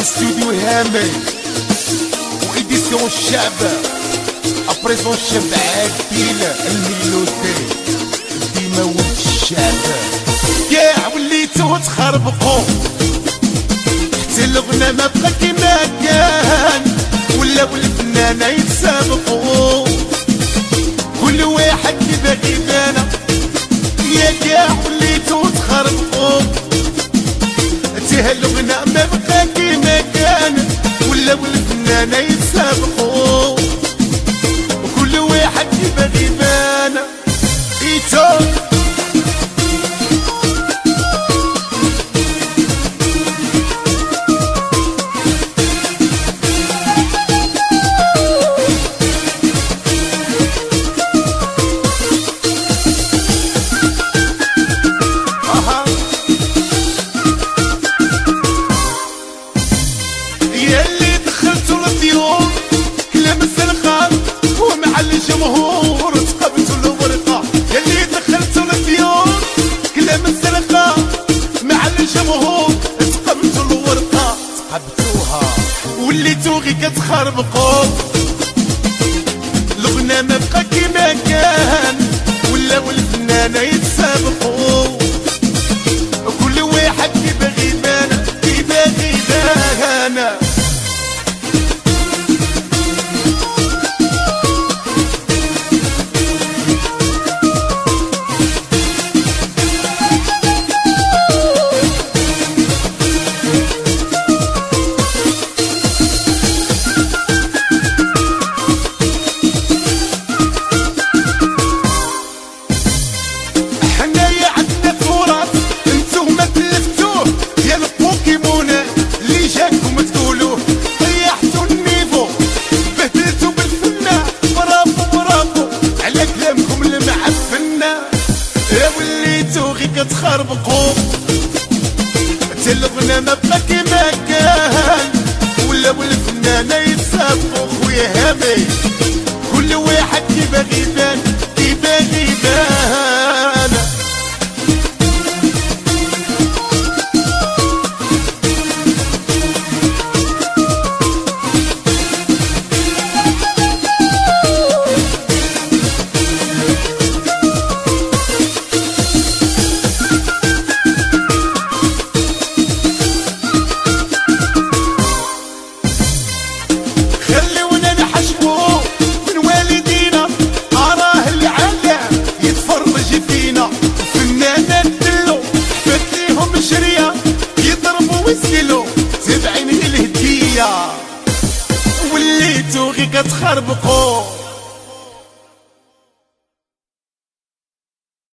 استوديو هامل وإديسيون الشعب أبريزون الشعب عادل الميلودي ديما ولد الشعب كاع وليتو تخربقو حتى الغنى ما بقى كيما كان ولاو الفنانة يتسابقو كل واحد اللي باغي يبان يا كاع وليتو تخربقو حتى الغنى ما بقى كيما كان ولاو الفنانة يتسابقو وكل واحد اللي باغي يبان ايتو ياللي دخلتو للديور كلام الزنقة ومع الجمهور تقبتو الورقة ياللي دخلتو للديور كلام الزنقة مع الجمهور تقبتو الورقة تقبتوها وليتو غي كتخربقو الغنى ما بقى كيما كان ولاو الفنانة يتسابقو كل واحد كيباغي يبان كيباغي يبان حنايا عندنا تراث انتوما تلفتوه يا البوكيمون اللي جاكم تقولوه طيحتو النيفو بهدلتو بالفنة برافو برافو على كلامكم المعفنة يا وليتو غي كتخربقو حتى الغنى ما بقى كيما كان ولاو الفنانة يتسابقو خويا هامي كل واحد كيباغي يبان كيباغي يبان خلونا نحشمو من والدينا أراه العالم يتفرج فينا فنانا ندلو فتيهم شريا يضربوا ويسكلو تبعين الهدية وليتو غي كتخربقو